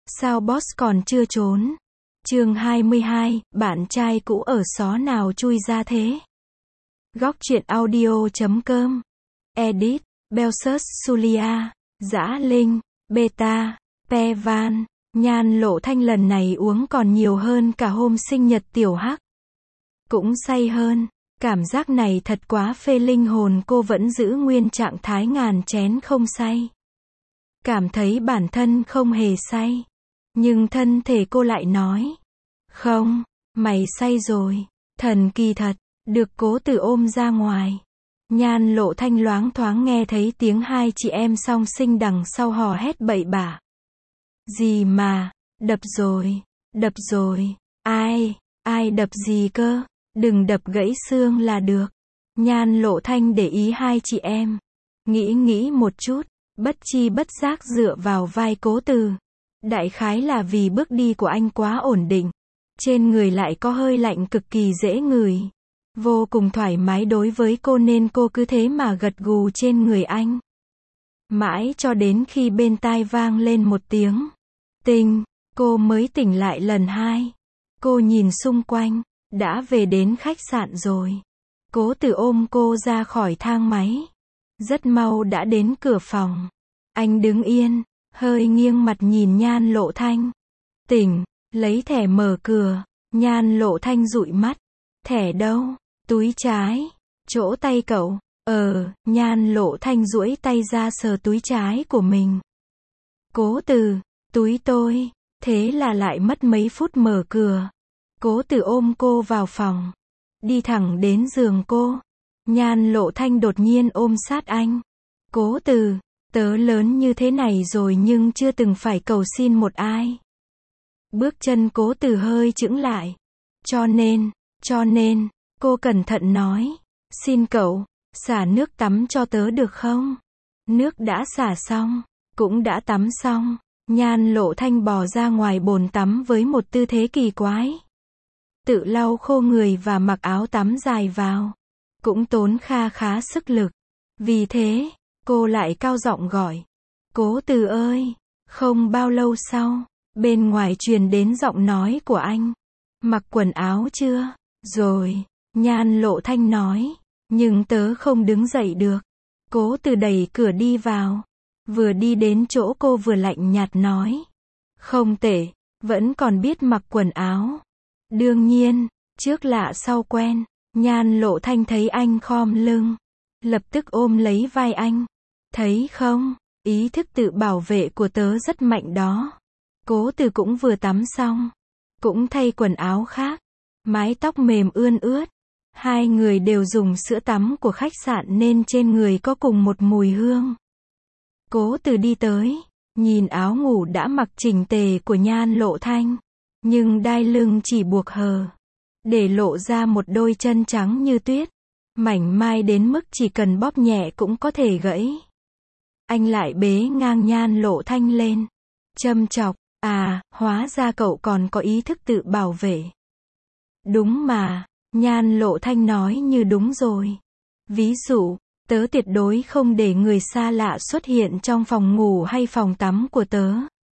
Sao boss còn chưa trốn? Chương 22, bạn trai cũ ở xó nào chui ra thế? Góc truyện audio.com. Edit, Belsus Sulia, Dã Linh, Beta, Pe Van. Nhan Lộ Thanh lần này uống còn nhiều hơn cả hôm sinh nhật Tiểu Hắc. Cũng say hơn. Cảm giác này thật quá phê, linh hồn cô vẫn giữ nguyên trạng thái ngàn chén không say. Cảm thấy bản thân không hề say. Nhưng thân thể cô lại nói. Không, mày say rồi. Thần kỳ thật. Được Cố Tử ôm ra ngoài. Nhan Lộ Thanh loáng thoáng nghe thấy tiếng hai chị em song sinh đằng sau hò hét bậy bạ. Gì mà, đập rồi, ai đập gì cơ, đừng đập gãy xương là được. Nhan Lộ Thanh để ý hai chị em. Nghĩ một chút, bất chi bất giác dựa vào vai Cố Tử. Đại khái là vì bước đi của anh quá ổn định. Trên người lại có hơi lạnh cực kỳ dễ ngửi. Vô cùng thoải mái đối với cô nên cô cứ thế mà gật gù trên người anh. Mãi cho đến khi bên tai vang lên một tiếng tinh, cô mới tỉnh lại lần hai. Cô nhìn xung quanh, đã về đến khách sạn rồi. Cố Tử ôm cô ra khỏi thang máy. Rất mau đã đến cửa phòng. Anh đứng yên, hơi nghiêng mặt nhìn Nhan Lộ Thanh. Tỉnh, lấy thẻ mở cửa. Nhan Lộ Thanh dụi mắt. Thẻ đâu? Túi trái. Chỗ tay cậu. Nhan Lộ Thanh duỗi tay ra sờ túi trái của mình. Cố Tử, túi tôi. Thế là lại mất mấy phút mở cửa. Cố Tử ôm cô vào phòng. Đi thẳng đến giường cô. Nhan Lộ Thanh đột nhiên ôm sát anh. Cố Tử, tớ lớn như thế này rồi nhưng chưa từng phải cầu xin một ai. Bước chân Cố Tử hơi chững lại. Cho nên, cô cẩn thận nói. Xin cậu, xả nước tắm cho tớ được không? Nước đã xả xong, cũng đã tắm xong. Nhan Lộ Thanh bò ra ngoài bồn tắm với một tư thế kỳ quái. Tự lau khô người và mặc áo tắm dài vào. Cũng tốn khá sức lực. Vì thế, cô lại cao giọng gọi. Cố Tử ơi! Không bao lâu sau, bên ngoài truyền đến giọng nói của anh. Mặc quần áo chưa? Rồi, Nhan Lộ Thanh nói. Nhưng tớ không đứng dậy được. Cố Tử đẩy cửa đi vào. Vừa đi đến chỗ cô vừa lạnh nhạt nói. Không tệ, vẫn còn biết mặc quần áo. Đương nhiên, trước lạ sau quen. Nhan Lộ Thanh thấy anh khom lưng. Lập tức ôm lấy vai anh. Thấy không, ý thức tự bảo vệ của tớ rất mạnh đó. Cố Tử cũng vừa tắm xong. Cũng thay quần áo khác. Mái tóc mềm ươn ướt. Hai người đều dùng sữa tắm của khách sạn nên trên người có cùng một mùi hương. Cố Tử đi tới, nhìn áo ngủ đã mặc chỉnh tề của Nhan Lộ Thanh. Nhưng đai lưng chỉ buộc hờ. Để lộ ra một đôi chân trắng như tuyết. Mảnh mai đến mức chỉ cần bóp nhẹ cũng có thể gãy. Anh lại bế ngang Nhan Lộ Thanh lên. Châm chọc, hóa ra cậu còn có ý thức tự bảo vệ. Đúng mà, Nhan Lộ Thanh nói như đúng rồi. Ví dụ, tớ tuyệt đối không để người xa lạ xuất hiện trong phòng ngủ hay phòng tắm của tớ.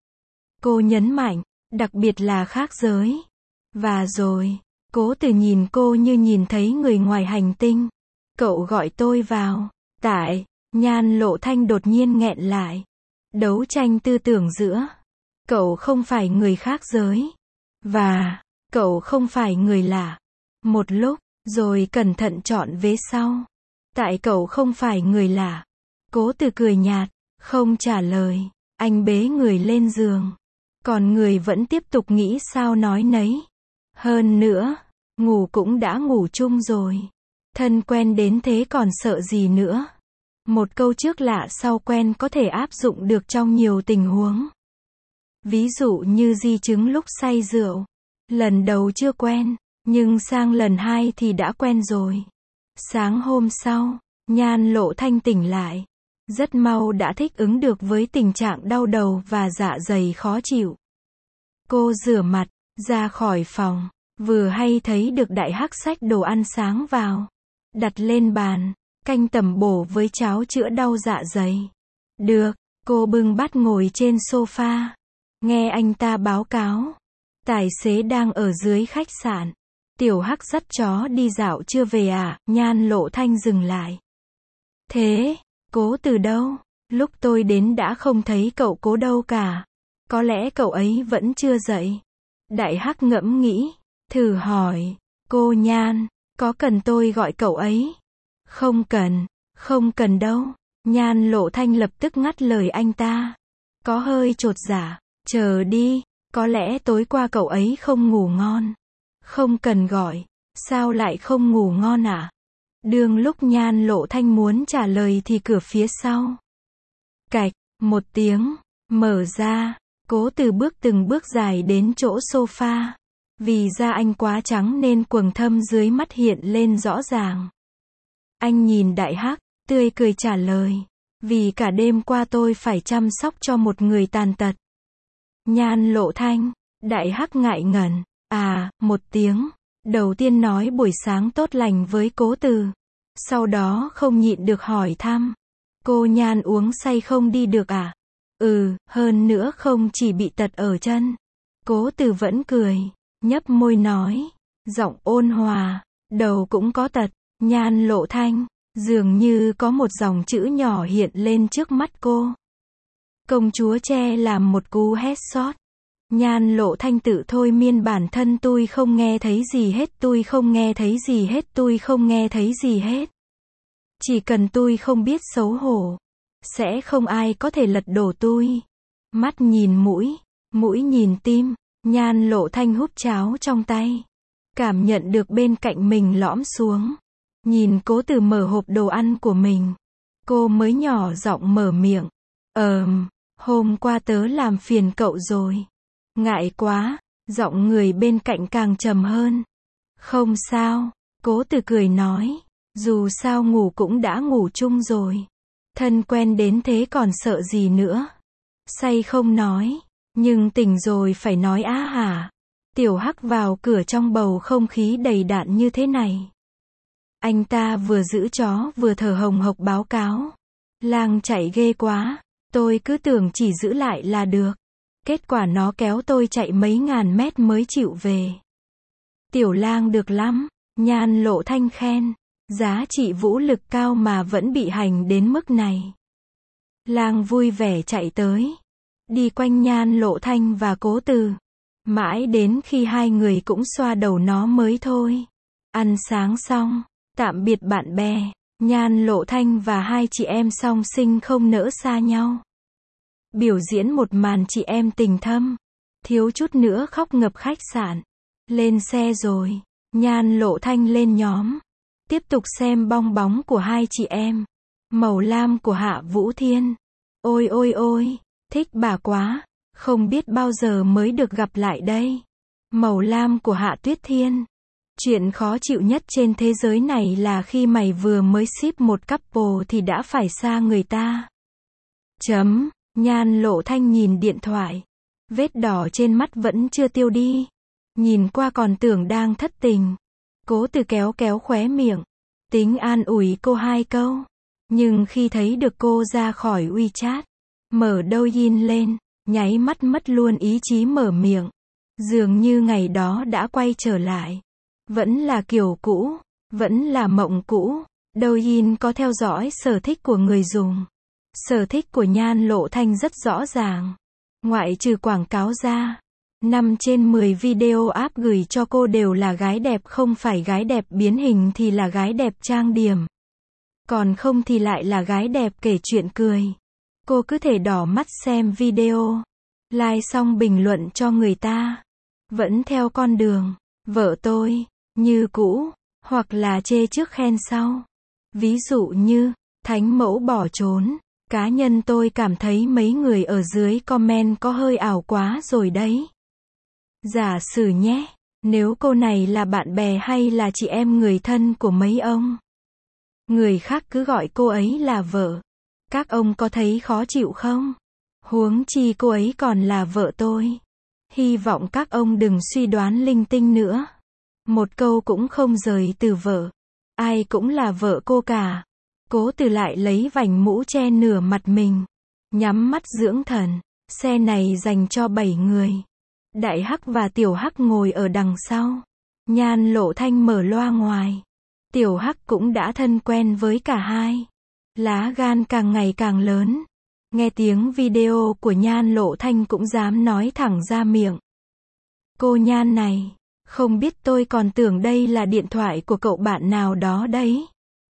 Cô nhấn mạnh, đặc biệt là khác giới. Và rồi, Cố Tử nhìn cô như nhìn thấy người ngoài hành tinh. Cậu gọi tôi vào. Tại, Nhan Lộ Thanh đột nhiên nghẹn lại. Đấu tranh tư tưởng giữa. Cậu không phải người khác giới. Và, cậu không phải người lạ. Một lúc, rồi cẩn thận chọn vế sau. Tại cậu không phải người lạ. Cố Tử cười nhạt, không trả lời. Anh bế người lên giường. Còn người vẫn tiếp tục nghĩ sao nói nấy. Hơn nữa, ngủ cũng đã ngủ chung rồi. Thân quen đến thế còn sợ gì nữa. Một câu trước lạ sau quen có thể áp dụng được trong nhiều tình huống. Ví dụ như di chứng lúc say rượu. Lần đầu chưa quen, nhưng sang lần hai thì đã quen rồi. Sáng hôm sau, Nhan Lộ Thanh tỉnh lại. Rất mau đã thích ứng được với tình trạng đau đầu và dạ dày khó chịu. Cô rửa mặt, ra khỏi phòng. Vừa hay thấy được Đại Hắc xách đồ ăn sáng vào. Đặt lên bàn, canh tẩm bổ với cháo chữa đau dạ dày. Được, cô bưng bát ngồi trên sofa. Nghe anh ta báo cáo. Tài xế đang ở dưới khách sạn. Tiểu Hắc dắt chó đi dạo chưa về à? Nhan Lộ Thanh dừng lại. Thế, Cố Từ đâu? Lúc tôi đến đã không thấy cậu Cố đâu cả. Có lẽ cậu ấy vẫn chưa dậy. Đại Hắc ngẫm nghĩ, thử hỏi, cô Nhan, có cần tôi gọi cậu ấy? Không cần đâu. Nhan Lộ Thanh lập tức ngắt lời anh ta. Có hơi chột dạ, chờ đi, có lẽ tối qua cậu ấy không ngủ ngon. Không cần gọi, sao lại không ngủ ngon à? Đương lúc Nhan Lộ Thanh muốn trả lời thì cửa phía sau. Cạch, một tiếng, mở ra, Cố Từ bước từng bước dài đến chỗ sofa. Vì da anh quá trắng nên quầng thâm dưới mắt hiện lên rõ ràng. Anh nhìn Đại Hắc, tươi cười trả lời. Vì cả đêm qua tôi phải chăm sóc cho một người tàn tật. Nhan Lộ Thanh, Đại Hắc ngại ngần. À, một tiếng. Đầu tiên nói buổi sáng tốt lành với Cố Từ. Sau đó không nhịn được hỏi thăm. Cô Nhan uống say không đi được à? Hơn nữa không chỉ bị tật ở chân. Cố Từ vẫn cười, nhấp môi nói. Giọng ôn hòa, đầu cũng có tật. Nhan Lộ Thanh, dường như có một dòng chữ nhỏ hiện lên trước mắt cô. Công chúa Tre làm một cú headshot. Nhan Lộ Thanh tự thôi miên bản thân, tôi không nghe thấy gì hết, tôi không nghe thấy gì hết, tôi không nghe thấy gì hết. Chỉ cần tôi không biết xấu hổ, sẽ không ai có thể lật đổ tôi. Mắt nhìn mũi, mũi nhìn tim, Nhan Lộ Thanh húp cháo trong tay. Cảm nhận được bên cạnh mình lõm xuống. Nhìn Cố Từ mở hộp đồ ăn của mình. Cô mới nhỏ giọng mở miệng. Hôm qua tớ làm phiền cậu rồi. Ngại quá, giọng người bên cạnh càng trầm hơn. Không sao, Cố Từ cười nói. Dù sao ngủ cũng đã ngủ chung rồi. Thân quen đến thế còn sợ gì nữa. Say không nói, nhưng tỉnh rồi phải nói á hả. Tiểu Hắc vào cửa trong bầu không khí đầy đặn như thế này. Anh ta vừa giữ chó vừa thở hồng hộc báo cáo. Lang chạy ghê quá, tôi cứ tưởng chỉ giữ lại là được. Kết quả nó kéo tôi chạy mấy ngàn mét mới chịu về. Tiểu Lang được lắm, Nhan Lộ Thanh khen. Giá trị vũ lực cao mà vẫn bị hành đến mức này. Lang vui vẻ chạy tới. Đi quanh Nhan Lộ Thanh và Cố Từ. Mãi đến khi hai người cũng xoa đầu nó mới thôi. Ăn sáng xong, tạm biệt bạn bè. Nhan Lộ Thanh và hai chị em song sinh không nỡ xa nhau. Biểu diễn một màn chị em tình thâm. Thiếu chút nữa khóc ngập khách sạn. Lên xe rồi, Nhan Lộ Thanh lên nhóm. Tiếp tục xem bong bóng của hai chị em. Màu lam của Hạ Vũ Thiên. Ôi ôi ôi, thích bà quá. Không biết bao giờ mới được gặp lại đây. Màu lam của Hạ Tuyết Thiên. Chuyện khó chịu nhất trên thế giới này là khi mày vừa mới ship một couple thì đã phải xa người ta. Nhan Lộ Thanh nhìn điện thoại. Vết đỏ trên mắt vẫn chưa tiêu đi. Nhìn qua còn tưởng đang thất tình. Cố Từ kéo kéo khóe miệng. Tính an ủi cô hai câu. Nhưng khi thấy được cô ra khỏi WeChat, mở Douyin lên, nháy mắt mất luôn ý chí mở miệng. Dường như ngày đó đã quay trở lại. Vẫn là kiểu cũ, vẫn là mộng cũ. Douyin có theo dõi sở thích của người dùng. Sở thích của Nhan Lộ Thanh rất rõ ràng. Ngoại trừ quảng cáo ra, 5 trên 10 video app gửi cho cô đều là gái đẹp, không phải gái đẹp biến hình thì là gái đẹp trang điểm. Còn không thì lại là gái đẹp kể chuyện cười. Cô cứ thể đỏ mắt xem video, like xong bình luận cho người ta. Vẫn theo con đường, vợ tôi, như cũ, hoặc là chê trước khen sau. Ví dụ như, thánh mẫu bỏ trốn. Cá nhân tôi cảm thấy mấy người ở dưới comment có hơi ảo quá rồi đấy. Giả sử nhé, nếu cô này là bạn bè hay là chị em người thân của mấy ông, người khác cứ gọi cô ấy là vợ. Các ông có thấy khó chịu không? Huống chi cô ấy còn là vợ tôi. Hy vọng các ông đừng suy đoán linh tinh nữa. Một câu cũng không rời từ vợ. Ai cũng là vợ cô cả. Cố Từ lại lấy vành mũ che nửa mặt mình. Nhắm mắt dưỡng thần. Xe này dành cho 7 người. Đại Hắc và Tiểu Hắc ngồi ở đằng sau. Nhan Lộ Thanh mở loa ngoài. Tiểu Hắc cũng đã thân quen với cả hai. Lá gan càng ngày càng lớn. Nghe tiếng video của Nhan Lộ Thanh cũng dám nói thẳng ra miệng. Cô Nhan này, không biết tôi còn tưởng đây là điện thoại của cậu bạn nào đó đấy.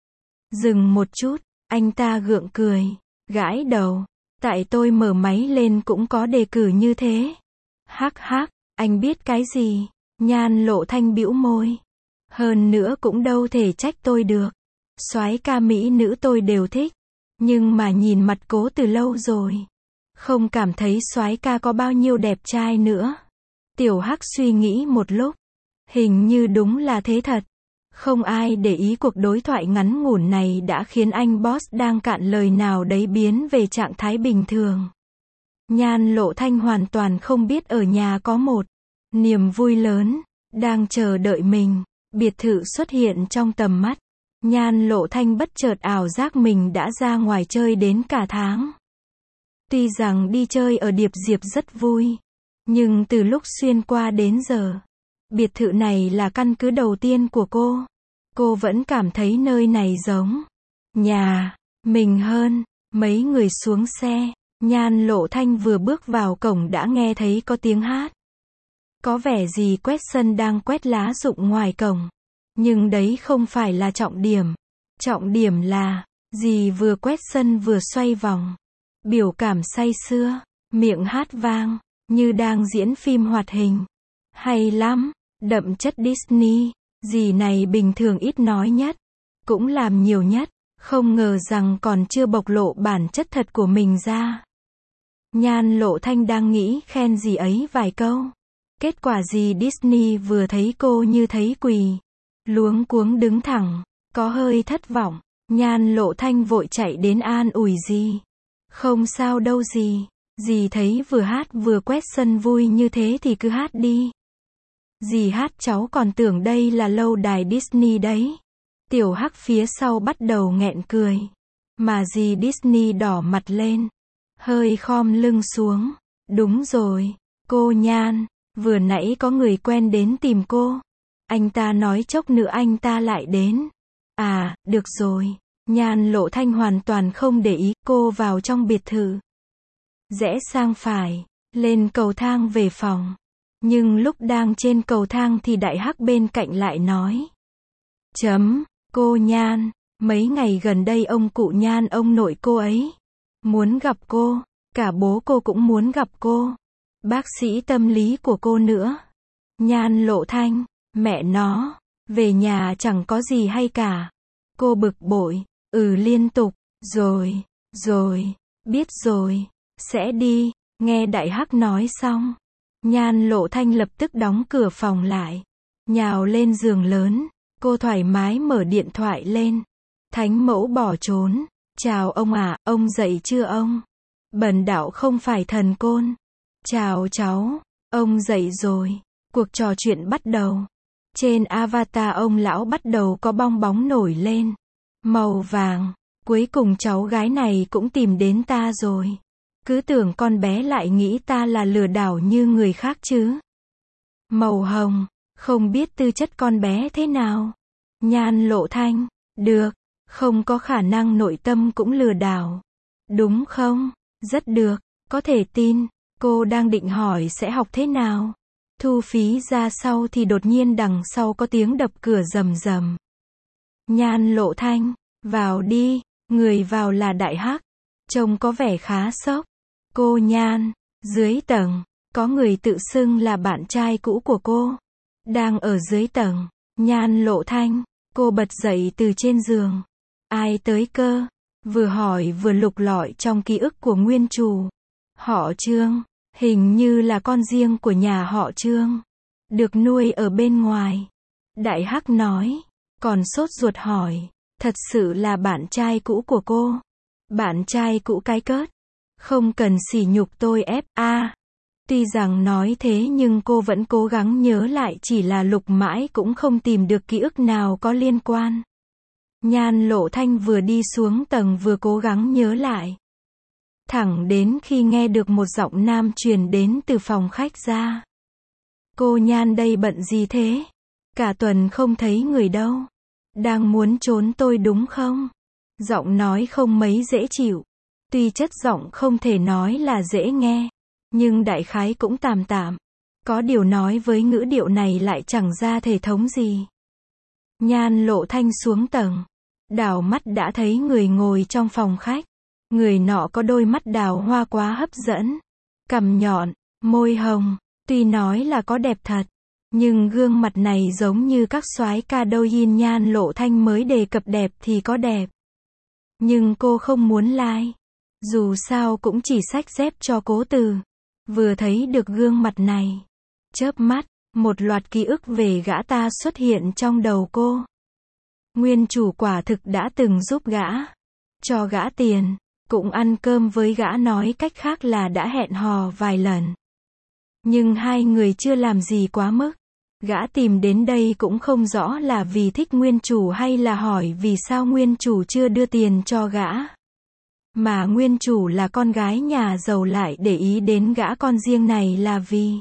Dừng một chút, anh ta gượng cười, gãi đầu. Tại tôi mở máy lên cũng có đề cử như thế. Hắc hắc, anh biết cái gì? Nhan Lộ Thanh bĩu môi. Hơn nữa cũng đâu thể trách tôi được. Soái ca mỹ nữ tôi đều thích. Nhưng mà nhìn mặt Cố từ lâu rồi. Không cảm thấy soái ca có bao nhiêu đẹp trai nữa. Tiểu Hắc suy nghĩ một lúc. Hình như đúng là thế thật. Không ai để ý cuộc đối thoại ngắn ngủn này đã khiến anh boss đang cạn lời nào đấy biến về trạng thái bình thường. Nhan Lộ Thanh hoàn toàn không biết ở nhà có một niềm vui lớn đang chờ đợi mình. Biệt thự xuất hiện trong tầm mắt. Nhan Lộ Thanh bất chợt ảo giác mình đã ra ngoài chơi đến cả tháng. Tuy rằng đi chơi ở Điệp Diệp rất vui, nhưng từ lúc xuyên qua đến giờ, biệt thự này là căn cứ đầu tiên của cô. Cô vẫn cảm thấy nơi này giống nhà mình hơn. Mấy người xuống xe, Nhan Lộ Thanh vừa bước vào cổng đã nghe thấy có tiếng hát. Có vẻ dì quét sân đang quét lá rụng ngoài cổng. Nhưng đấy không phải là trọng điểm. Trọng điểm là, dì vừa quét sân vừa xoay vòng. Biểu cảm say sưa, miệng hát vang, như đang diễn phim hoạt hình. Hay lắm, đậm chất Disney. Dì này bình thường ít nói nhất, cũng làm nhiều nhất. Không ngờ rằng còn chưa bộc lộ bản chất thật của mình ra. Nhan Lộ Thanh đang nghĩ khen dì ấy vài câu. Kết quả dì Disney vừa thấy cô như thấy quỳ. Luống cuống đứng thẳng, có hơi thất vọng. Nhan Lộ Thanh vội chạy đến an ủi dì. Không sao đâu dì. Dì thấy vừa hát vừa quét sân vui như thế thì cứ hát đi. Dì hát cháu còn tưởng đây là lâu đài Disney đấy. Tiểu Hắc phía sau bắt đầu nghẹn cười. Mà dì Disney đỏ mặt lên. Hơi khom lưng xuống. Đúng rồi, cô Nhan. Vừa nãy có người quen đến tìm cô. Anh ta nói chốc nữa anh ta lại đến. À, được rồi. Nhan Lộ Thanh hoàn toàn không để ý. Cô vào trong biệt thự. Rẽ sang phải. Lên cầu thang về phòng. Nhưng lúc đang trên cầu thang thì Đại Hắc bên cạnh lại nói. Cô Nhan. Mấy ngày gần đây ông cụ Nhan ông nội cô ấy muốn gặp cô. Cả bố cô cũng muốn gặp cô. Bác sĩ tâm lý của cô nữa. Nhan Lộ Thanh. Mẹ nó. Về nhà chẳng có gì hay cả. Cô bực bội. Liên tục. Rồi. Biết rồi. Sẽ đi. Nghe Đại Hắc nói xong. Nhan Lộ Thanh lập tức đóng cửa phòng lại. Nhào lên giường lớn. Cô thoải mái mở điện thoại lên. Thánh mẫu bỏ trốn. Chào ông ạ, ông dậy chưa ông? Bần đạo không phải thần côn. Chào cháu, ông dậy rồi. Cuộc trò chuyện bắt đầu. Trên avatar ông lão bắt đầu có bong bóng nổi lên. Màu vàng. Cuối cùng cháu gái này cũng tìm đến ta rồi. Cứ tưởng con bé lại nghĩ ta là lừa đảo như người khác chứ. Màu hồng. Không biết tư chất con bé thế nào. Nhan Lộ Thanh. Được. Không có khả năng nội tâm cũng lừa đảo. Đúng không? Rất được. Có thể tin. Cô đang định hỏi sẽ học thế nào. Thu phí ra sau thì đột nhiên đằng sau có tiếng đập cửa rầm rầm. Nhan Lộ Thanh. Vào đi. Người vào là Đại Hắc. Trông có vẻ khá sốc. Cô Nhan. Dưới tầng. Có người tự xưng là bạn trai cũ của cô. Đang ở dưới tầng. Nhan Lộ Thanh. Cô bật dậy từ trên giường. Ai tới cơ? Vừa hỏi vừa lục lọi trong ký ức của nguyên chủ. Họ Trương. Hình như là con riêng của nhà họ Trương. Được nuôi ở bên ngoài. Đại Hắc nói. Còn sốt ruột hỏi. Thật sự là bạn trai cũ của cô. Bạn trai cũ cái cớt. Không cần sỉ nhục tôi Tuy rằng nói thế nhưng cô vẫn cố gắng nhớ lại, chỉ là lục mãi cũng không tìm được ký ức nào có liên quan. Nhan Lộ Thanh vừa đi xuống tầng vừa cố gắng nhớ lại. Thẳng đến khi nghe được một giọng nam truyền đến từ phòng khách ra. Cô Nhan đây bận gì thế? Cả tuần không thấy người đâu. Đang muốn trốn tôi đúng không? Giọng nói không mấy dễ chịu. Tuy chất giọng không thể nói là dễ nghe, nhưng đại khái cũng tạm tạm. Có điều nói với ngữ điệu này lại chẳng ra thể thống gì. Nhan Lộ Thanh xuống tầng. Đảo mắt đã thấy người ngồi trong phòng khách. Người nọ có đôi mắt đào hoa quá hấp dẫn. Cằm nhọn, môi hồng. Tuy nói là có đẹp thật, nhưng gương mặt này giống như các soái ca đô yin Nhan Lộ Thanh mới đề cập đẹp thì có đẹp. Nhưng cô không muốn like. Dù sao cũng chỉ xách dép cho Cố Từ. Vừa thấy được gương mặt này, chớp mắt, một loạt ký ức về gã ta xuất hiện trong đầu cô. Nguyên chủ quả thực đã từng giúp gã, cho gã tiền, cũng ăn cơm với gã, nói cách khác là đã hẹn hò vài lần. Nhưng hai người chưa làm gì quá mức. Gã tìm đến đây cũng không rõ là vì thích nguyên chủ hay là hỏi vì sao nguyên chủ chưa đưa tiền cho gã. Mà nguyên chủ là con gái nhà giàu lại để ý đến gã con riêng này là vì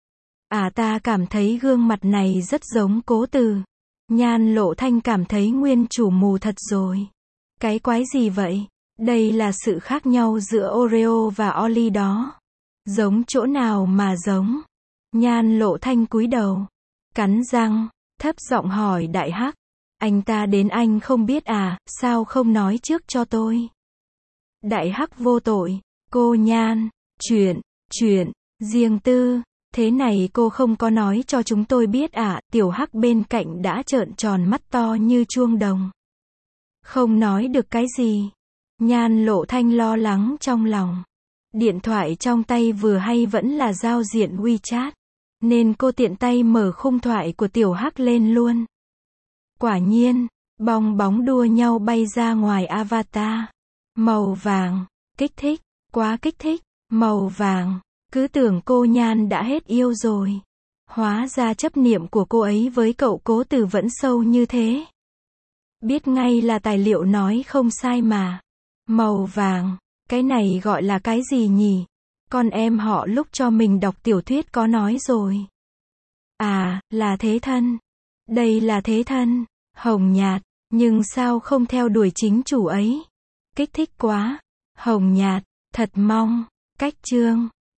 ta cảm thấy gương mặt này rất giống Cố Từ. Nhan Lộ Thanh cảm thấy nguyên chủ mù thật rồi. Cái quái gì vậy? Đây là sự khác nhau giữa Oreo và Oli đó. Giống chỗ nào mà giống? Nhan Lộ Thanh cúi đầu, cắn răng, thấp giọng hỏi Đại Hắc. Anh ta đến anh không biết à, sao không nói trước cho tôi? Đại Hắc vô tội. Cô Nhan, chuyện, riêng tư. Thế này cô không có nói cho chúng tôi biết à? Tiểu Hắc bên cạnh đã trợn tròn mắt to như chuông đồng. Không nói được cái gì. Nhan Lộ Thanh lo lắng trong lòng. Điện thoại trong tay vừa hay vẫn là giao diện WeChat, nên cô tiện tay mở khung thoại của Tiểu Hắc lên luôn. Quả nhiên, bong bóng đua nhau bay ra ngoài avatar. Màu vàng, kích thích, quá kích thích, màu vàng. Cứ tưởng cô Nhan đã hết yêu rồi. Hóa ra chấp niệm của cô ấy với cậu Cố Từ vẫn sâu như thế. Biết ngay là tài liệu nói không sai mà. Màu vàng, cái này gọi là cái gì nhỉ? Con em họ lúc cho mình đọc tiểu thuyết có nói rồi. À, là thế thân. Đây là thế thân, hồng nhạt, nhưng sao không theo đuổi chính chủ ấy? Kích thích quá. Hồng nhạt, thật mong, cách chương.